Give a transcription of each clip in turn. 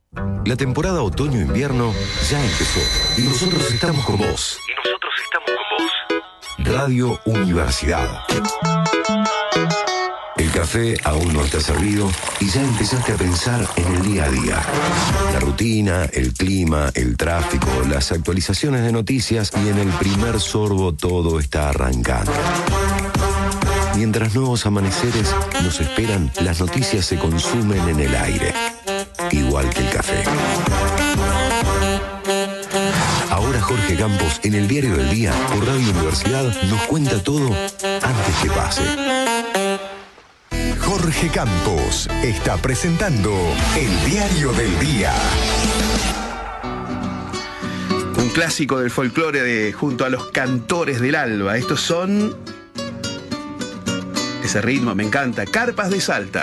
La temporada otoño-invierno ya empezó y nosotros estamos con vos. Radio Universidad. El café aún no está servido y ya empezaste a pensar en el día a día. La rutina, el clima, el tráfico, las actualizaciones de noticias y en el primer sorbo todo está arrancando. Mientras nuevos amaneceres nos esperan, las noticias se consumen en el aire, igual que el café. Ahora Jorge Campos, en el Diario del Día, por Radio Universidad, nos cuenta todo antes que pase. Jorge Campos está presentando el Diario del Día. Un clásico del folclore junto a los cantores del alba. Estos son... Ese ritmo me encanta. Carpas de Salta.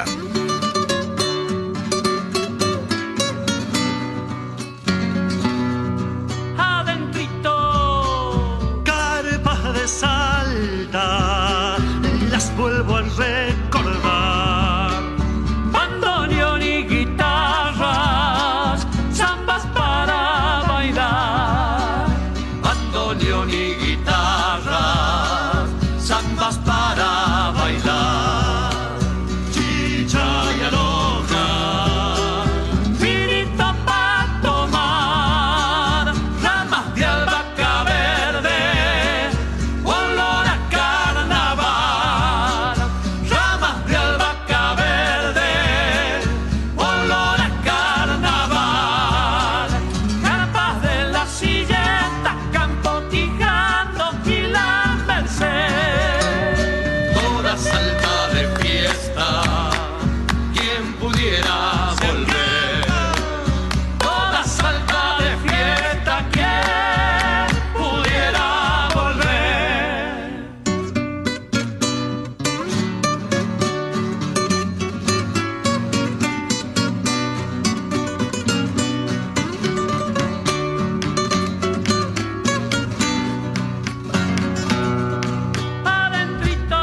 Adentrito, carpas de Salta, las vuelvo a recordar. Bandoneón y guitarras, zambas para bailar. Bandoneón y guitarras, zambas para bailar. Chicha y aloja, vinito pa' tomar. Ramas de albahaca verde, olor a carnaval. Ramas de albahaca verde, olor a carnaval. Carpas de la Silleta, Campo Quijano y la Merced. Toda Salta de fiesta, quien pudiera volver. Toda Salta de fiesta, quien pudiera volver. Adentrito,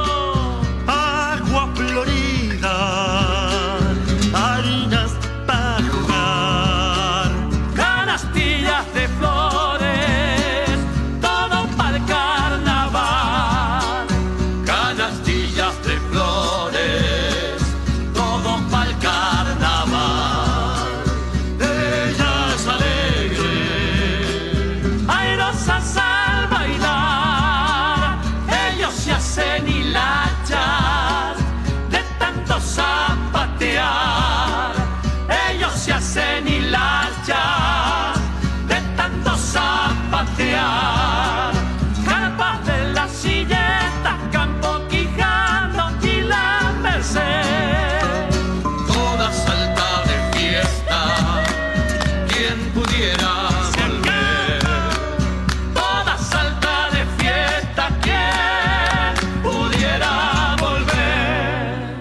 agua florida, harinas para jugar, canastillas de flores, todo para el carnaval. Canastillas de flores, todo para el carnaval. Ella es alegre, airosas al bailar. Ellos se hacen hilachas de tanto zapatear. Ellos se hacen hilachas de tanto zapatear. Carpas de la Silleta, Campo Quijano y la Merced. Toda Salta de fiesta, quien pudiera volver. Toda Salta de fiesta, quien pudiera volver.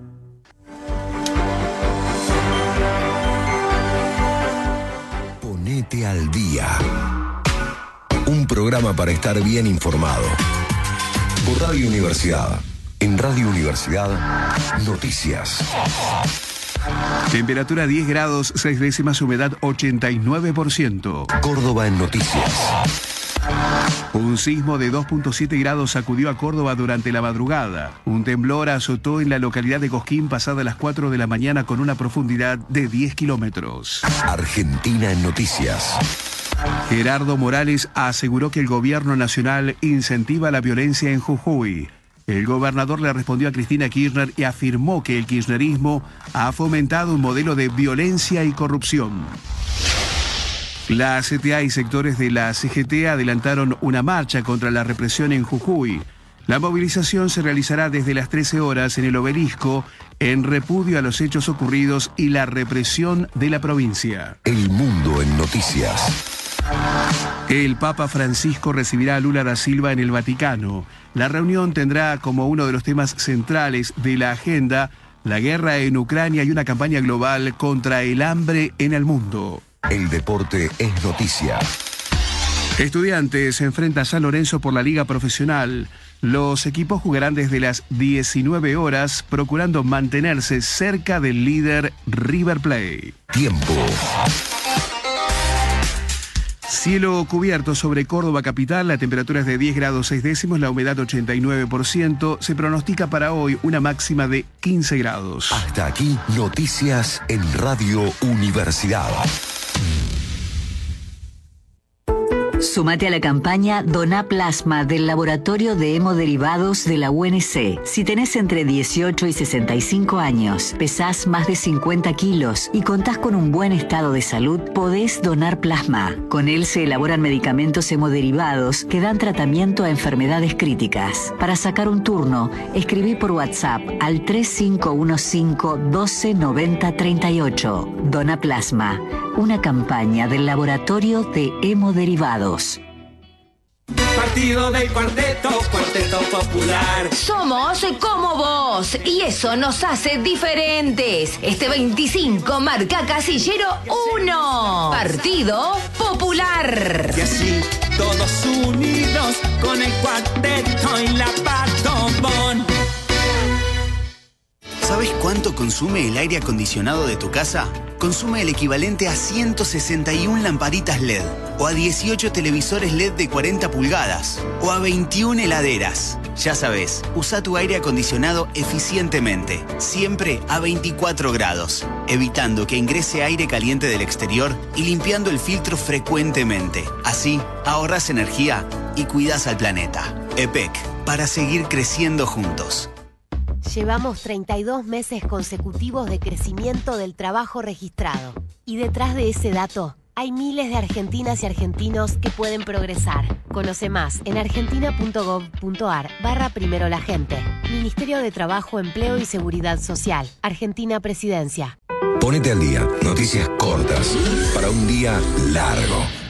Ponete al día. Un programa para estar bien informado. Por Radio Universidad. En Radio Universidad, noticias. Temperatura 10 grados, 6 décimas, humedad 89%. Córdoba en noticias. Un sismo de 2.7 grados sacudió a Córdoba durante la madrugada. Un temblor azotó en la localidad de Cosquín pasadas las 4 de la mañana con una profundidad de 10 kilómetros. Argentina en noticias. Gerardo Morales aseguró que el gobierno nacional incentiva la violencia en Jujuy. El gobernador le respondió a Cristina Kirchner y afirmó que el kirchnerismo ha fomentado un modelo de violencia y corrupción. La CTA y sectores de la CGT adelantaron una marcha contra la represión en Jujuy. La movilización se realizará desde las 13 horas en el Obelisco en repudio a los hechos ocurridos y la represión de la provincia. El mundo en noticias. El Papa Francisco recibirá a Lula da Silva en el Vaticano. La reunión tendrá como uno de los temas centrales de la agenda la guerra en Ucrania y una campaña global contra el hambre en el mundo. El deporte es noticia. Estudiantes se enfrenta a San Lorenzo por la Liga Profesional. Los equipos jugarán desde las 19 horas, procurando mantenerse cerca del líder River Plate. Tiempo. Cielo cubierto sobre Córdoba capital, la temperatura es de 10 grados 6 décimos, la humedad 89%, se pronostica para hoy una máxima de 15 grados. Hasta aquí, noticias en Radio Universidad. Sumate a la campaña Doná Plasma del Laboratorio de Hemoderivados de la UNC. Si tenés entre 18 y 65 años, pesás más de 50 kilos y contás con un buen estado de salud, podés donar plasma. Con él se elaboran medicamentos hemoderivados que dan tratamiento a enfermedades críticas. Para sacar un turno, escribí por WhatsApp al 3515 12 90 38. Doná Plasma, una campaña del Laboratorio de Hemoderivados. Partido del Cuarteto Popular. Somos como vos y eso nos hace diferentes. Este 25 marca Casillero 1. Partido Popular. Y así todos unidos con el Cuarteto y la Patobón. ¿Sabes cuánto consume el aire acondicionado de tu casa? Consume el equivalente a 161 lamparitas LED, o a 18 televisores LED de 40 pulgadas, o a 21 heladeras. Ya sabes, usa tu aire acondicionado eficientemente, siempre a 24 grados, evitando que ingrese aire caliente del exterior y limpiando el filtro frecuentemente. Así, ahorras energía y cuidas al planeta. EPEC, para seguir creciendo juntos. Llevamos 32 meses consecutivos de crecimiento del trabajo registrado. Y detrás de ese dato, hay miles de argentinas y argentinos que pueden progresar. Conoce más en argentina.gov.ar/primero la gente. Ministerio de Trabajo, Empleo y Seguridad Social. Argentina Presidencia. Ponete al día. Noticias cortas para un día largo.